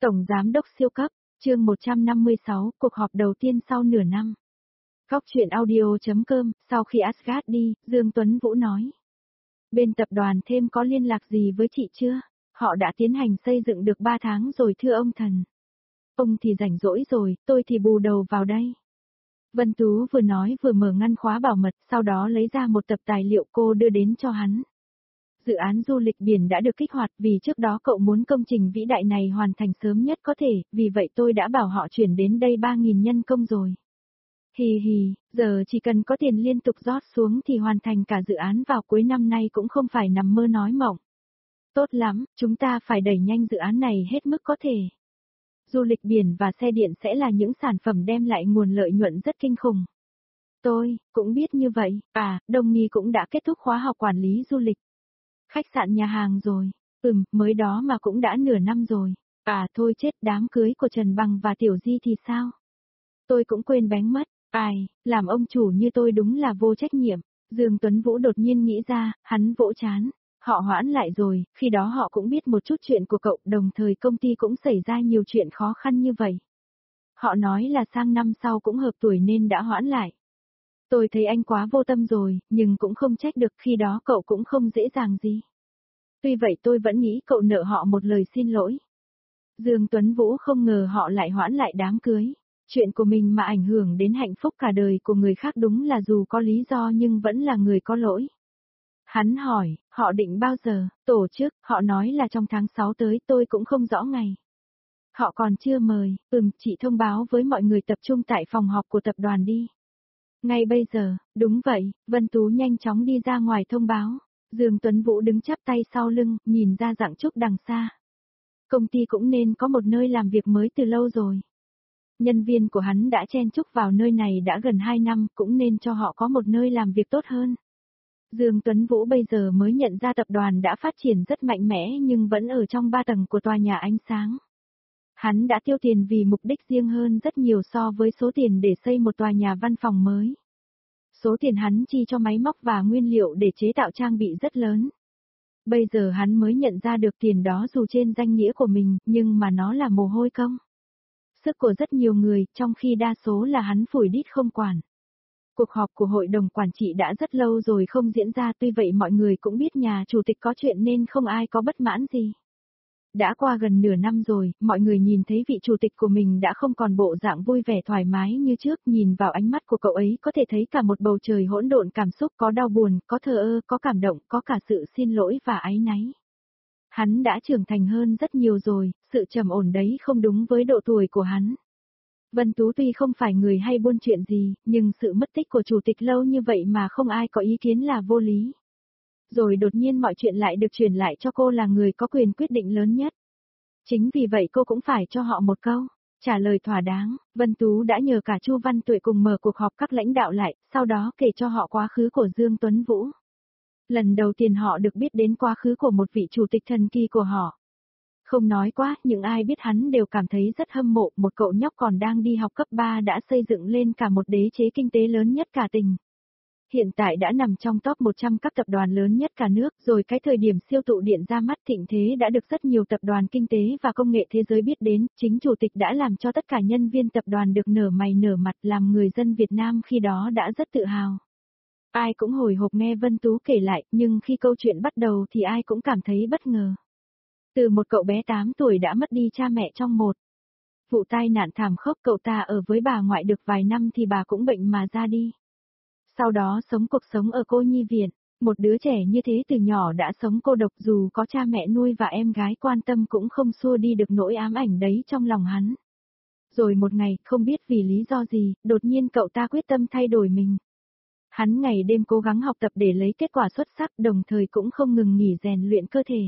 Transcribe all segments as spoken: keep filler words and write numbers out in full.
Tổng Giám đốc siêu cấp, chương một trăm năm mươi sáu, cuộc họp đầu tiên sau nửa năm. Góc truyện audio.com, sau khi Asgard đi, Dương Tuấn Vũ nói. Bên tập đoàn thêm có liên lạc gì với chị chưa? Họ đã tiến hành xây dựng được ba tháng rồi thưa ông thần. Ông thì rảnh rỗi rồi, tôi thì bù đầu vào đây. Vân Tú vừa nói vừa mở ngăn khóa bảo mật, sau đó lấy ra một tập tài liệu cô đưa đến cho hắn. Dự án du lịch biển đã được kích hoạt vì trước đó cậu muốn công trình vĩ đại này hoàn thành sớm nhất có thể, vì vậy tôi đã bảo họ chuyển đến đây ba nghìn nhân công rồi. Hì hì, giờ chỉ cần có tiền liên tục rót xuống thì hoàn thành cả dự án vào cuối năm nay cũng không phải nằm mơ nói mộng. Tốt lắm, chúng ta phải đẩy nhanh dự án này hết mức có thể. Du lịch biển và xe điện sẽ là những sản phẩm đem lại nguồn lợi nhuận rất kinh khủng. Tôi cũng biết như vậy, à, Đông Nghi cũng đã kết thúc khóa học quản lý du lịch. Khách sạn nhà hàng rồi, ừm, mới đó mà cũng đã nửa năm rồi. À thôi chết, đám cưới của Trần Bằng và Tiểu Di thì sao? Tôi cũng quên bén mất, ai, làm ông chủ như tôi đúng là vô trách nhiệm. Dương Tuấn Vũ đột nhiên nghĩ ra, hắn vỗ chán. Họ hoãn lại rồi, khi đó họ cũng biết một chút chuyện của cậu, đồng thời công ty cũng xảy ra nhiều chuyện khó khăn như vậy. Họ nói là sang năm sau cũng hợp tuổi nên đã hoãn lại. Tôi thấy anh quá vô tâm rồi, nhưng cũng không trách được, khi đó cậu cũng không dễ dàng gì. Tuy vậy tôi vẫn nghĩ cậu nợ họ một lời xin lỗi. Dương Tuấn Vũ không ngờ họ lại hoãn lại đám cưới. Chuyện của mình mà ảnh hưởng đến hạnh phúc cả đời của người khác đúng là dù có lý do nhưng vẫn là người có lỗi. Hắn hỏi, họ định bao giờ tổ chức, họ nói là trong tháng sáu tới, tôi cũng không rõ ngày. Họ còn chưa mời, ừm, chị thông báo với mọi người tập trung tại phòng họp của tập đoàn đi. Ngay bây giờ, đúng vậy, Vân Tú nhanh chóng đi ra ngoài thông báo. Dương Tuấn Vũ đứng chắp tay sau lưng, nhìn ra Dặng Trúc đằng xa. Công ty cũng nên có một nơi làm việc mới từ lâu rồi. Nhân viên của hắn đã chen chúc vào nơi này đã gần hai năm, cũng nên cho họ có một nơi làm việc tốt hơn. Dương Tuấn Vũ bây giờ mới nhận ra tập đoàn đã phát triển rất mạnh mẽ nhưng vẫn ở trong ba tầng của tòa nhà ánh sáng. Hắn đã tiêu tiền vì mục đích riêng hơn rất nhiều so với số tiền để xây một tòa nhà văn phòng mới. Số tiền hắn chi cho máy móc và nguyên liệu để chế tạo trang bị rất lớn. Bây giờ hắn mới nhận ra được tiền đó dù trên danh nghĩa của mình, nhưng mà nó là mồ hôi công. Sức của rất nhiều người, trong khi đa số là hắn phủi đít không quản. Cuộc họp của hội đồng quản trị đã rất lâu rồi không diễn ra, tuy vậy mọi người cũng biết nhà chủ tịch có chuyện nên không ai có bất mãn gì. Đã qua gần nửa năm rồi, mọi người nhìn thấy vị chủ tịch của mình đã không còn bộ dạng vui vẻ thoải mái như trước, nhìn vào ánh mắt của cậu ấy có thể thấy cả một bầu trời hỗn độn cảm xúc, có đau buồn, có thờ ơ, có cảm động, có cả sự xin lỗi và áy náy. Hắn đã trưởng thành hơn rất nhiều rồi, sự trầm ổn đấy không đúng với độ tuổi của hắn. Vân Tú tuy không phải người hay buôn chuyện gì, nhưng sự mất tích của chủ tịch lâu như vậy mà không ai có ý kiến là vô lý. Rồi đột nhiên mọi chuyện lại được truyền lại cho cô là người có quyền quyết định lớn nhất. Chính vì vậy cô cũng phải cho họ một câu trả lời thỏa đáng. Vân Tú đã nhờ cả Chu Văn Tuệ cùng mở cuộc họp các lãnh đạo lại, sau đó kể cho họ quá khứ của Dương Tuấn Vũ. Lần đầu tiên họ được biết đến quá khứ của một vị chủ tịch thần kỳ của họ. Không nói quá, những ai biết hắn đều cảm thấy rất hâm mộ, một cậu nhóc còn đang đi học cấp ba đã xây dựng lên cả một đế chế kinh tế lớn nhất cả tỉnh. Hiện tại đã nằm trong top một trăm các tập đoàn lớn nhất cả nước, rồi cái thời điểm siêu tụ điện ra mắt thịnh thế đã được rất nhiều tập đoàn kinh tế và công nghệ thế giới biết đến, chính chủ tịch đã làm cho tất cả nhân viên tập đoàn được nở mày nở mặt, làm người dân Việt Nam khi đó đã rất tự hào. Ai cũng hồi hộp nghe Vân Tú kể lại, nhưng khi câu chuyện bắt đầu thì ai cũng cảm thấy bất ngờ. Từ một cậu bé tám tuổi đã mất đi cha mẹ trong một vụ tai nạn thảm khốc, cậu ta ở với bà ngoại được vài năm thì bà cũng bệnh mà ra đi. Sau đó sống cuộc sống ở cô nhi viện, một đứa trẻ như thế từ nhỏ đã sống cô độc, dù có cha mẹ nuôi và em gái quan tâm cũng không xua đi được nỗi ám ảnh đấy trong lòng hắn. Rồi một ngày, không biết vì lý do gì, đột nhiên cậu ta quyết tâm thay đổi mình. Hắn ngày đêm cố gắng học tập để lấy kết quả xuất sắc, đồng thời cũng không ngừng nghỉ rèn luyện cơ thể.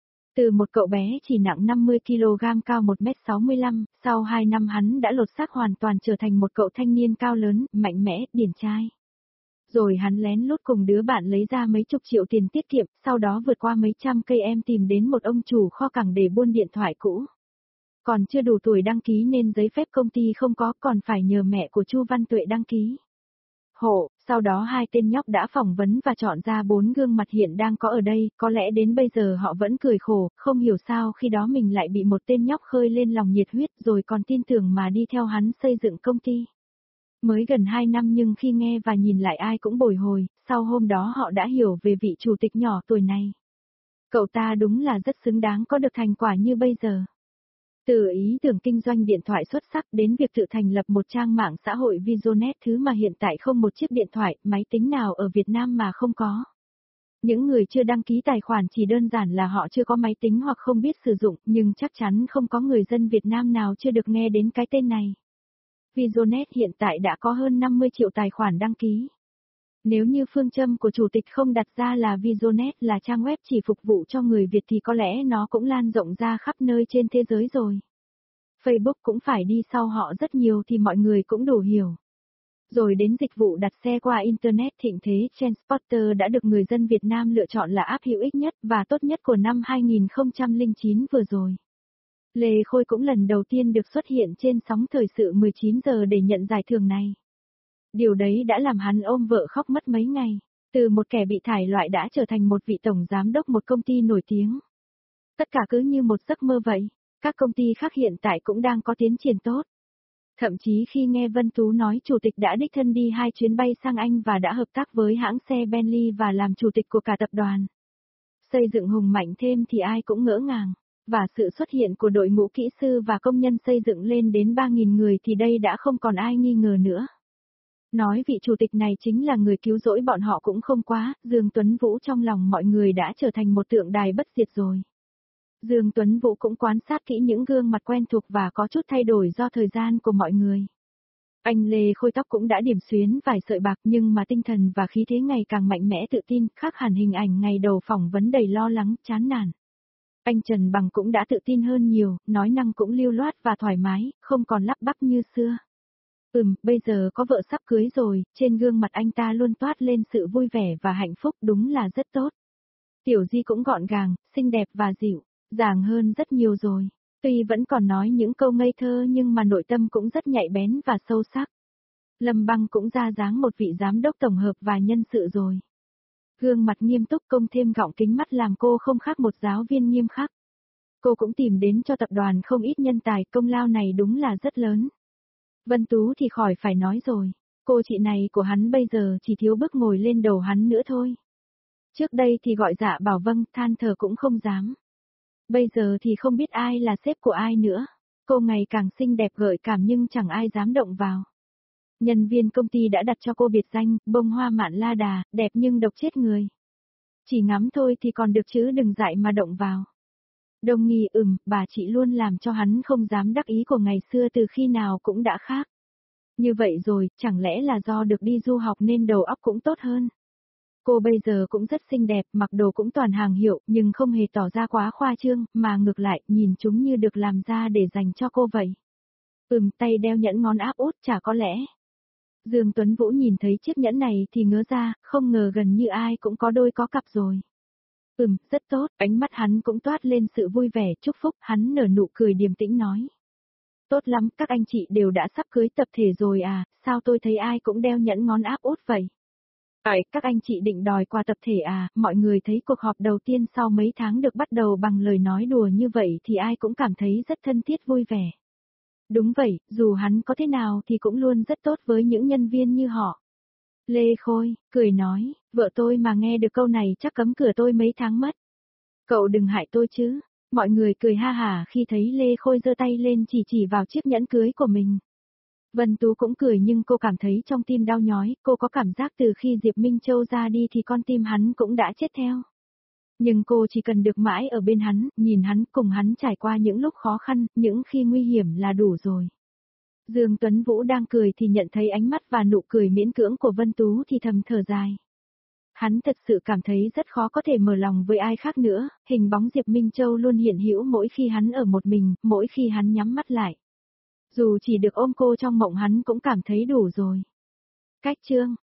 Từ một cậu bé chỉ nặng năm mươi ki lô gam cao một mét sáu mươi lăm, sau hai năm hắn đã lột xác hoàn toàn trở thành một cậu thanh niên cao lớn, mạnh mẽ, điển trai. Rồi hắn lén lút cùng đứa bạn lấy ra mấy chục triệu tiền tiết kiệm, sau đó vượt qua mấy trăm cây em tìm đến một ông chủ kho cảng để buôn điện thoại cũ. Còn chưa đủ tuổi đăng ký nên giấy phép công ty không có, còn phải nhờ mẹ của Chu Văn Tuệ đăng ký. Hộ, sau đó hai tên nhóc đã phỏng vấn và chọn ra bốn gương mặt hiện đang có ở đây, có lẽ đến bây giờ họ vẫn cười khổ, không hiểu sao khi đó mình lại bị một tên nhóc khơi lên lòng nhiệt huyết rồi còn tin tưởng mà đi theo hắn xây dựng công ty. Mới gần hai năm nhưng khi nghe và nhìn lại ai cũng bồi hồi, sau hôm đó họ đã hiểu về vị chủ tịch nhỏ tuổi này. Cậu ta đúng là rất xứng đáng có được thành quả như bây giờ. Từ ý tưởng kinh doanh điện thoại xuất sắc đến việc tự thành lập một trang mạng xã hội Visionet, thứ mà hiện tại không một chiếc điện thoại, máy tính nào ở Việt Nam mà không có. Những người chưa đăng ký tài khoản chỉ đơn giản là họ chưa có máy tính hoặc không biết sử dụng, nhưng chắc chắn không có người dân Việt Nam nào chưa được nghe đến cái tên này. Visionet hiện tại đã có hơn năm mươi triệu tài khoản đăng ký. Nếu như phương châm của chủ tịch không đặt ra là Visionet là trang web chỉ phục vụ cho người Việt thì có lẽ nó cũng lan rộng ra khắp nơi trên thế giới rồi. Facebook cũng phải đi sau họ rất nhiều thì mọi người cũng đủ hiểu. Rồi đến dịch vụ đặt xe qua Internet thịnh thế, Transporter đã được người dân Việt Nam lựa chọn là app hữu ích nhất và tốt nhất của năm hai nghìn không trăm lẻ chín vừa rồi. Lê Khôi cũng lần đầu tiên được xuất hiện trên sóng thời sự mười chín giờ để nhận giải thưởng này. Điều đấy đã làm hắn ôm vợ khóc mất mấy ngày, từ một kẻ bị thải loại đã trở thành một vị tổng giám đốc một công ty nổi tiếng. Tất cả cứ như một giấc mơ vậy, các công ty khác hiện tại cũng đang có tiến triển tốt. Thậm chí khi nghe Vân Tú nói chủ tịch đã đích thân đi hai chuyến bay sang Anh và đã hợp tác với hãng xe Bentley và làm chủ tịch của cả tập đoàn. Xây dựng hùng mạnh thêm thì ai cũng ngỡ ngàng, và sự xuất hiện của đội ngũ kỹ sư và công nhân xây dựng lên đến ba nghìn người thì đây đã không còn ai nghi ngờ nữa. Nói vị chủ tịch này chính là người cứu rỗi bọn họ cũng không quá, Dương Tuấn Vũ trong lòng mọi người đã trở thành một tượng đài bất diệt rồi. Dương Tuấn Vũ cũng quan sát kỹ những gương mặt quen thuộc và có chút thay đổi do thời gian của mọi người. Anh Lê Khôi tóc cũng đã điểm xuyến vài sợi bạc nhưng mà tinh thần và khí thế ngày càng mạnh mẽ tự tin, khác hẳn hình ảnh ngày đầu phỏng vấn đầy lo lắng, chán nản. Anh Trần Bằng cũng đã tự tin hơn nhiều, nói năng cũng lưu loát và thoải mái, không còn lắp bắp như xưa. Ừm, bây giờ có vợ sắp cưới rồi, trên gương mặt anh ta luôn toát lên sự vui vẻ và hạnh phúc, đúng là rất tốt. Tiểu Di cũng gọn gàng, xinh đẹp và dịu dàng hơn rất nhiều rồi. Tuy vẫn còn nói những câu ngây thơ nhưng mà nội tâm cũng rất nhạy bén và sâu sắc. Lâm Băng cũng ra dáng một vị giám đốc tổng hợp và nhân sự rồi. Gương mặt nghiêm túc công thêm gọng kính mắt làm cô không khác một giáo viên nghiêm khắc. Cô cũng tìm đến cho tập đoàn không ít nhân tài, công lao này đúng là rất lớn. Vân Tú thì khỏi phải nói rồi. Cô chị này của hắn bây giờ chỉ thiếu bước ngồi lên đầu hắn nữa thôi. Trước đây thì gọi dạ bảo vâng, than thở cũng không dám. Bây giờ thì không biết ai là sếp của ai nữa. Cô ngày càng xinh đẹp gợi cảm nhưng chẳng ai dám động vào. Nhân viên công ty đã đặt cho cô biệt danh, bông hoa mạn la đà, đẹp nhưng độc chết người. Chỉ ngắm thôi thì còn được chứ đừng dại mà động vào. Đông nghi ừm, bà chị luôn làm cho hắn không dám đắc ý của ngày xưa từ khi nào cũng đã khác. Như vậy rồi, chẳng lẽ là do được đi du học nên đầu óc cũng tốt hơn. Cô bây giờ cũng rất xinh đẹp, mặc đồ cũng toàn hàng hiệu, nhưng không hề tỏ ra quá khoa trương, mà ngược lại, nhìn chúng như được làm ra để dành cho cô vậy. Ừm, tay đeo nhẫn ngón áp út chả có lẽ. Dương Tuấn Vũ nhìn thấy chiếc nhẫn này thì ngớ ra, không ngờ gần như ai cũng có đôi có cặp rồi. Ừm, rất tốt, ánh mắt hắn cũng toát lên sự vui vẻ, chúc phúc, hắn nở nụ cười điềm tĩnh nói. Tốt lắm, các anh chị đều đã sắp cưới tập thể rồi à, sao tôi thấy ai cũng đeo nhẫn ngón áp út vậy? Ấy, các anh chị định đòi quà tập thể à, mọi người thấy cuộc họp đầu tiên sau mấy tháng được bắt đầu bằng lời nói đùa như vậy thì ai cũng cảm thấy rất thân thiết vui vẻ. Đúng vậy, dù hắn có thế nào thì cũng luôn rất tốt với những nhân viên như họ. Lê Khôi, cười nói, vợ tôi mà nghe được câu này chắc cấm cửa tôi mấy tháng mất. Cậu đừng hại tôi chứ. Mọi người cười ha hả khi thấy Lê Khôi giơ tay lên chỉ chỉ vào chiếc nhẫn cưới của mình. Vân Tú cũng cười nhưng cô cảm thấy trong tim đau nhói, cô có cảm giác từ khi Diệp Minh Châu ra đi thì con tim hắn cũng đã chết theo. Nhưng cô chỉ cần được mãi ở bên hắn, nhìn hắn cùng hắn trải qua những lúc khó khăn, những khi nguy hiểm là đủ rồi. Dương Tuấn Vũ đang cười thì nhận thấy ánh mắt và nụ cười miễn cưỡng của Vân Tú thì thầm thở dài. Hắn thật sự cảm thấy rất khó có thể mở lòng với ai khác nữa, hình bóng Diệp Minh Châu luôn hiện hữu mỗi khi hắn ở một mình, mỗi khi hắn nhắm mắt lại. Dù chỉ được ôm cô trong mộng hắn cũng cảm thấy đủ rồi. Cách chương